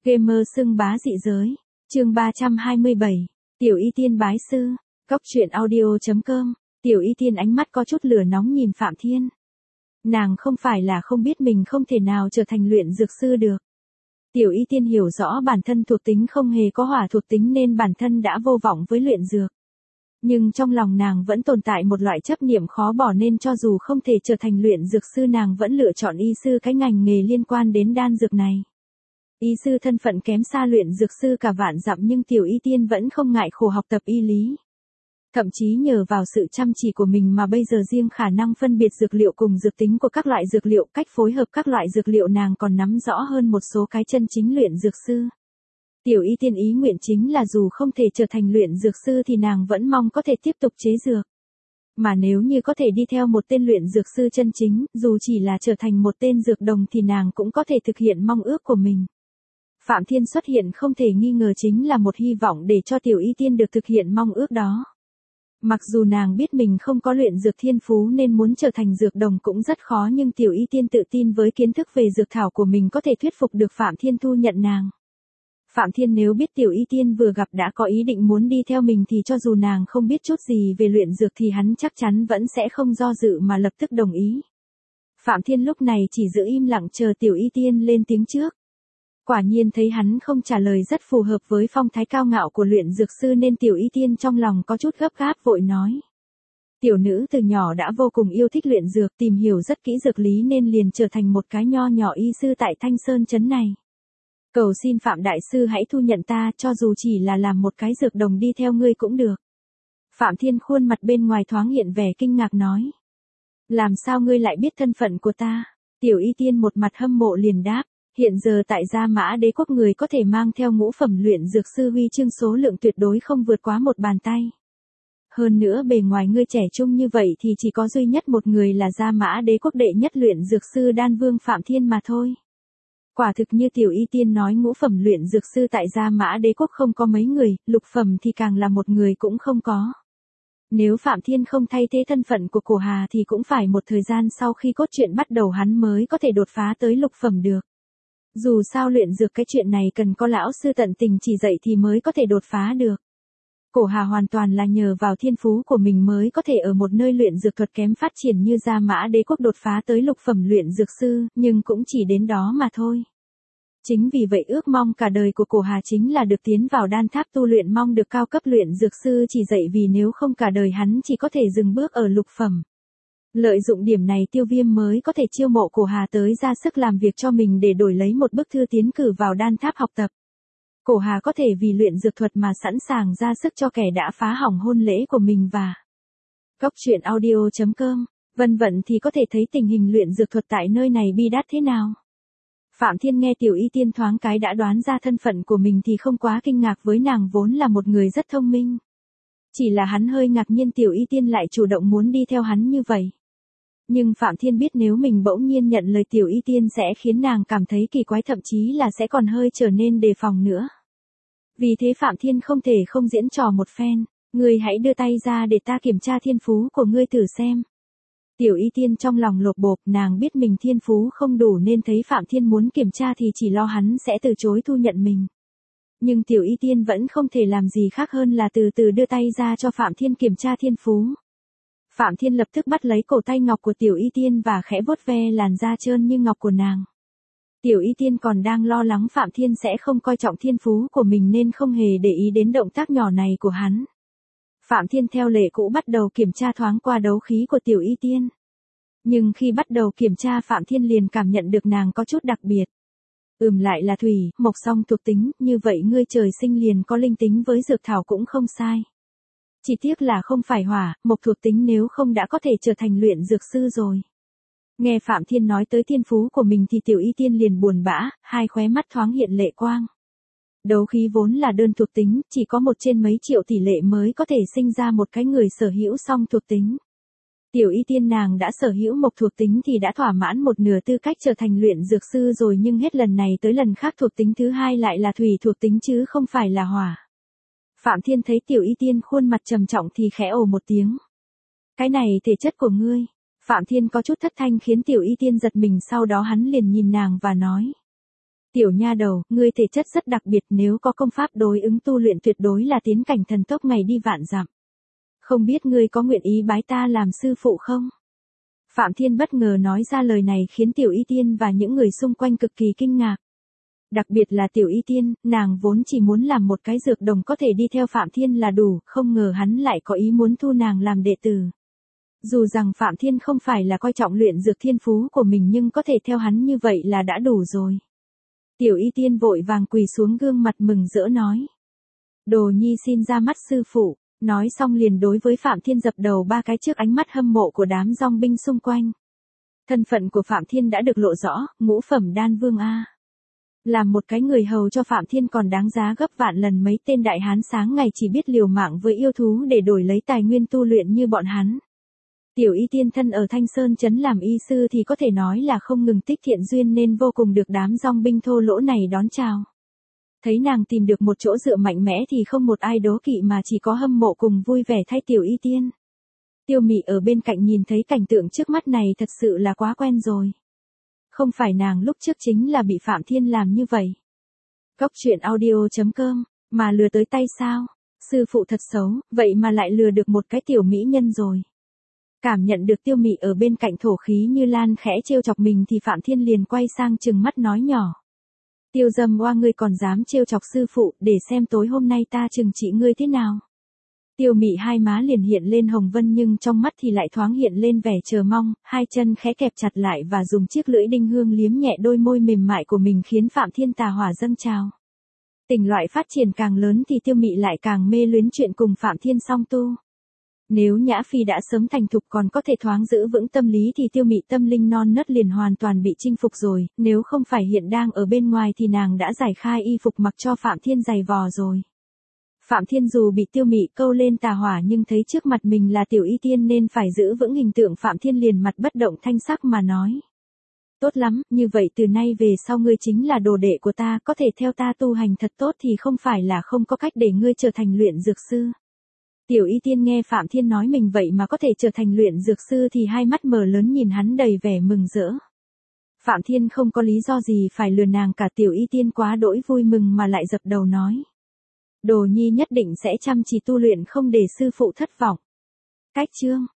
Gamer xưng bá dị giới. Chương 327. Tiểu Y Tiên bái sư. Cốc truyện audio.com. Tiểu Y Tiên ánh mắt có chút lửa nóng nhìn Phạm Thiên. Nàng không phải là không biết mình không thể nào trở thành luyện dược sư được. Tiểu Y Tiên hiểu rõ bản thân thuộc tính không hề có hỏa thuộc tính nên bản thân đã vô vọng với luyện dược. Nhưng trong lòng nàng vẫn tồn tại một loại chấp niệm khó bỏ nên cho dù không thể trở thành luyện dược sư nàng vẫn lựa chọn y sư, cái ngành nghề liên quan đến đan dược này. Y sư thân phận kém xa luyện dược sư cả vạn dặm nhưng Tiểu Y Tiên vẫn không ngại khổ học tập y lý. Thậm chí nhờ vào sự chăm chỉ của mình mà bây giờ riêng khả năng phân biệt dược liệu cùng dược tính của các loại dược liệu, cách phối hợp các loại dược liệu nàng còn nắm rõ hơn một số cái chân chính luyện dược sư. Tiểu Y Tiên ý nguyện chính là dù không thể trở thành luyện dược sư thì nàng vẫn mong có thể tiếp tục chế dược. Mà nếu như có thể đi theo một tên luyện dược sư chân chính, dù chỉ là trở thành một tên dược đồng thì nàng cũng có thể thực hiện mong ước của mình. Phạm Thiên xuất hiện không thể nghi ngờ chính là một hy vọng để cho Tiểu Y Tiên được thực hiện mong ước đó. Mặc dù nàng biết mình không có luyện dược thiên phú nên muốn trở thành dược đồng cũng rất khó nhưng Tiểu Y Tiên tự tin với kiến thức về dược thảo của mình có thể thuyết phục được Phạm Thiên thu nhận nàng. Phạm Thiên nếu biết Tiểu Y Tiên vừa gặp đã có ý định muốn đi theo mình thì cho dù nàng không biết chút gì về luyện dược thì hắn chắc chắn vẫn sẽ không do dự mà lập tức đồng ý. Phạm Thiên lúc này chỉ giữ im lặng chờ Tiểu Y Tiên lên tiếng trước. Quả nhiên thấy hắn không trả lời rất phù hợp với phong thái cao ngạo của luyện dược sư nên Tiểu Y Tiên trong lòng có chút gấp gáp vội nói. Tiểu nữ từ nhỏ đã vô cùng yêu thích luyện dược, tìm hiểu rất kỹ dược lý nên liền trở thành một cái nho nhỏ y sư tại Thanh Sơn trấn này. Cầu xin Phạm đại sư hãy thu nhận ta, cho dù chỉ là làm một cái dược đồng đi theo ngươi cũng được. Phạm Thiên khuôn mặt bên ngoài thoáng hiện vẻ kinh ngạc nói. Làm sao ngươi lại biết thân phận của ta? Tiểu Y Tiên một mặt hâm mộ liền đáp. Hiện giờ tại Gia Mã Đế quốc người có thể mang theo ngũ phẩm luyện dược sư huy chương số lượng tuyệt đối không vượt quá một bàn tay. Hơn nữa bề ngoài ngươi trẻ trung như vậy thì chỉ có duy nhất một người là Gia Mã Đế quốc đệ nhất luyện dược sư đan vương Phạm Thiên mà thôi. Quả thực như Tiểu Y Tiên nói ngũ phẩm luyện dược sư tại Gia Mã Đế quốc không có mấy người, lục phẩm thì càng là một người cũng không có. Nếu Phạm Thiên không thay thế thân phận của Cổ Hà thì cũng phải một thời gian sau khi cốt truyện bắt đầu hắn mới có thể đột phá tới lục phẩm được. Dù sao luyện dược cái chuyện này cần có lão sư tận tình chỉ dạy thì mới có thể đột phá được. Cổ Hà hoàn toàn là nhờ vào thiên phú của mình mới có thể ở một nơi luyện dược thuật kém phát triển như Gia Mã Đế quốc đột phá tới lục phẩm luyện dược sư, nhưng cũng chỉ đến đó mà thôi. Chính vì vậy ước mong cả đời của Cổ Hà chính là được tiến vào đan tháp tu luyện, mong được cao cấp luyện dược sư chỉ dạy, vì nếu không cả đời hắn chỉ có thể dừng bước ở lục phẩm. Lợi dụng điểm này Tiêu Viêm mới có thể chiêu mộ Cổ Hà tới ra sức làm việc cho mình để đổi lấy một bức thư tiến cử vào đan tháp học tập. Cổ Hà có thể vì luyện dược thuật mà sẵn sàng ra sức cho kẻ đã phá hỏng hôn lễ của mình và Cốc truyện audio.com. Vân vận thì có thể thấy tình hình luyện dược thuật tại nơi này bi đát thế nào. Phạm Thiên nghe Tiểu Y Tiên thoáng cái đã đoán ra thân phận của mình thì không quá kinh ngạc, với nàng vốn là một người rất thông minh. Chỉ là hắn hơi ngạc nhiên Tiểu Y Tiên lại chủ động muốn đi theo hắn như vậy. Nhưng Phạm Thiên biết nếu mình bỗng nhiên nhận lời Tiểu Y Tiên sẽ khiến nàng cảm thấy kỳ quái, thậm chí là sẽ còn hơi trở nên đề phòng nữa. Vì thế Phạm Thiên không thể không diễn trò một phen. Ngươi hãy đưa tay ra để ta kiểm tra thiên phú của ngươi thử xem. Tiểu Y Tiên trong lòng lột bột, nàng biết mình thiên phú không đủ nên thấy Phạm Thiên muốn kiểm tra thì chỉ lo hắn sẽ từ chối thu nhận mình. Nhưng Tiểu Y Tiên vẫn không thể làm gì khác hơn là từ từ đưa tay ra cho Phạm Thiên kiểm tra thiên phú. Phạm Thiên lập tức bắt lấy cổ tay ngọc của Tiểu Y Tiên và khẽ vuốt ve làn da trơn như ngọc của nàng. Tiểu Y Tiên còn đang lo lắng Phạm Thiên sẽ không coi trọng thiên phú của mình nên không hề để ý đến động tác nhỏ này của hắn. Phạm Thiên theo lệ cũ bắt đầu kiểm tra thoáng qua đấu khí của Tiểu Y Tiên. Nhưng khi bắt đầu kiểm tra Phạm Thiên liền cảm nhận được nàng có chút đặc biệt. Lại là thủy, mộc song thuộc tính, như vậy ngươi trời sinh liền có linh tính với dược thảo cũng không sai. Chỉ tiếc là không phải hỏa, mộc thuộc tính, nếu không đã có thể trở thành luyện dược sư rồi. Nghe Phạm Thiên nói tới thiên phú của mình thì Tiểu Y Tiên liền buồn bã, hai khóe mắt thoáng hiện lệ quang. Đấu khí vốn là đơn thuộc tính, chỉ có một trên mấy triệu tỷ lệ mới có thể sinh ra một cái người sở hữu song thuộc tính. Tiểu Y Tiên nàng đã sở hữu mộc thuộc tính thì đã thỏa mãn một nửa tư cách trở thành luyện dược sư rồi, nhưng hết lần này tới lần khác thuộc tính thứ hai lại là thủy thuộc tính chứ không phải là hỏa. Phạm Thiên thấy Tiểu Y Tiên khuôn mặt trầm trọng thì khẽ ồ một tiếng. Cái này thể chất của ngươi. Phạm Thiên có chút thất thanh khiến Tiểu Y Tiên giật mình, sau đó hắn liền nhìn nàng và nói. Tiểu nha đầu, ngươi thể chất rất đặc biệt, nếu có công pháp đối ứng tu luyện tuyệt đối là tiến cảnh thần tốc ngày đi vạn dặm. Không biết ngươi có nguyện ý bái ta làm sư phụ không? Phạm Thiên bất ngờ nói ra lời này khiến Tiểu Y Tiên và những người xung quanh cực kỳ kinh ngạc. Đặc biệt là Tiểu Y Tiên, nàng vốn chỉ muốn làm một cái dược đồng có thể đi theo Phạm Thiên là đủ, không ngờ hắn lại có ý muốn thu nàng làm đệ tử. Dù rằng Phạm Thiên không phải là coi trọng luyện dược thiên phú của mình nhưng có thể theo hắn như vậy là đã đủ rồi. Tiểu Y Tiên vội vàng quỳ xuống gương mặt mừng rỡ nói. Đồ nhi xin ra mắt sư phụ, nói xong liền đối với Phạm Thiên dập đầu ba cái trước ánh mắt hâm mộ của đám dòng binh xung quanh. Thân phận của Phạm Thiên đã được lộ rõ, ngũ phẩm đan vương A. Làm một cái người hầu cho Phạm Thiên còn đáng giá gấp vạn lần mấy tên đại hán sáng ngày chỉ biết liều mạng với yêu thú để đổi lấy tài nguyên tu luyện như bọn hắn. Tiểu Y Tiên thân ở Thanh Sơn trấn làm y sư thì có thể nói là không ngừng tích thiện duyên nên vô cùng được đám dòng binh thô lỗ này đón chào. Thấy nàng tìm được một chỗ dựa mạnh mẽ thì không một ai đố kỵ mà chỉ có hâm mộ cùng vui vẻ thay Tiểu Y Tiên. Tiêu Mị ở bên cạnh nhìn thấy cảnh tượng trước mắt này thật sự là quá quen rồi. Không phải nàng lúc trước chính là bị Phạm Thiên làm như vậy. Cóc truyện audio.com, mà lừa tới tay sao? Sư phụ thật xấu, vậy mà lại lừa được một cái tiểu mỹ nhân rồi. Cảm nhận được Tiêu Mị ở bên cạnh thổ khí như lan khẽ trêu chọc mình thì Phạm Thiên liền quay sang trừng mắt nói nhỏ. Tiêu Dâm Oa, ngươi còn dám trêu chọc sư phụ, để xem tối hôm nay ta trừng trị ngươi thế nào. Tiêu Mị hai má liền hiện lên hồng vân nhưng trong mắt thì lại thoáng hiện lên vẻ chờ mong, hai chân khẽ kẹp chặt lại và dùng chiếc lưỡi đinh hương liếm nhẹ đôi môi mềm mại của mình khiến Phạm Thiên tà hỏa dâng trào. Tình loại phát triển càng lớn thì Tiêu Mị lại càng mê luyến chuyện cùng Phạm Thiên song tu. Nếu Nhã Phi đã sớm thành thục còn có thể thoáng giữ vững tâm lý thì Tiêu Mị tâm linh non nớt liền hoàn toàn bị chinh phục rồi, nếu không phải hiện đang ở bên ngoài thì nàng đã giải khai y phục mặc cho Phạm Thiên giày vò rồi. Phạm Thiên dù bị Tiêu Mị câu lên tà hỏa nhưng thấy trước mặt mình là Tiểu Y Tiên nên phải giữ vững hình tượng, Phạm Thiên liền mặt bất động thanh sắc mà nói. Tốt lắm, như vậy từ nay về sau ngươi chính là đồ đệ của ta, có thể theo ta tu hành thật tốt thì không phải là không có cách để ngươi trở thành luyện dược sư. Tiểu Y Tiên nghe Phạm Thiên nói mình vậy mà có thể trở thành luyện dược sư thì hai mắt mở lớn nhìn hắn đầy vẻ mừng rỡ. Phạm Thiên không có lý do gì phải lừa nàng cả, Tiểu Y Tiên quá đỗi vui mừng mà lại dập đầu nói. Đồ nhi nhất định sẽ chăm chỉ tu luyện không để sư phụ thất vọng. Cách chương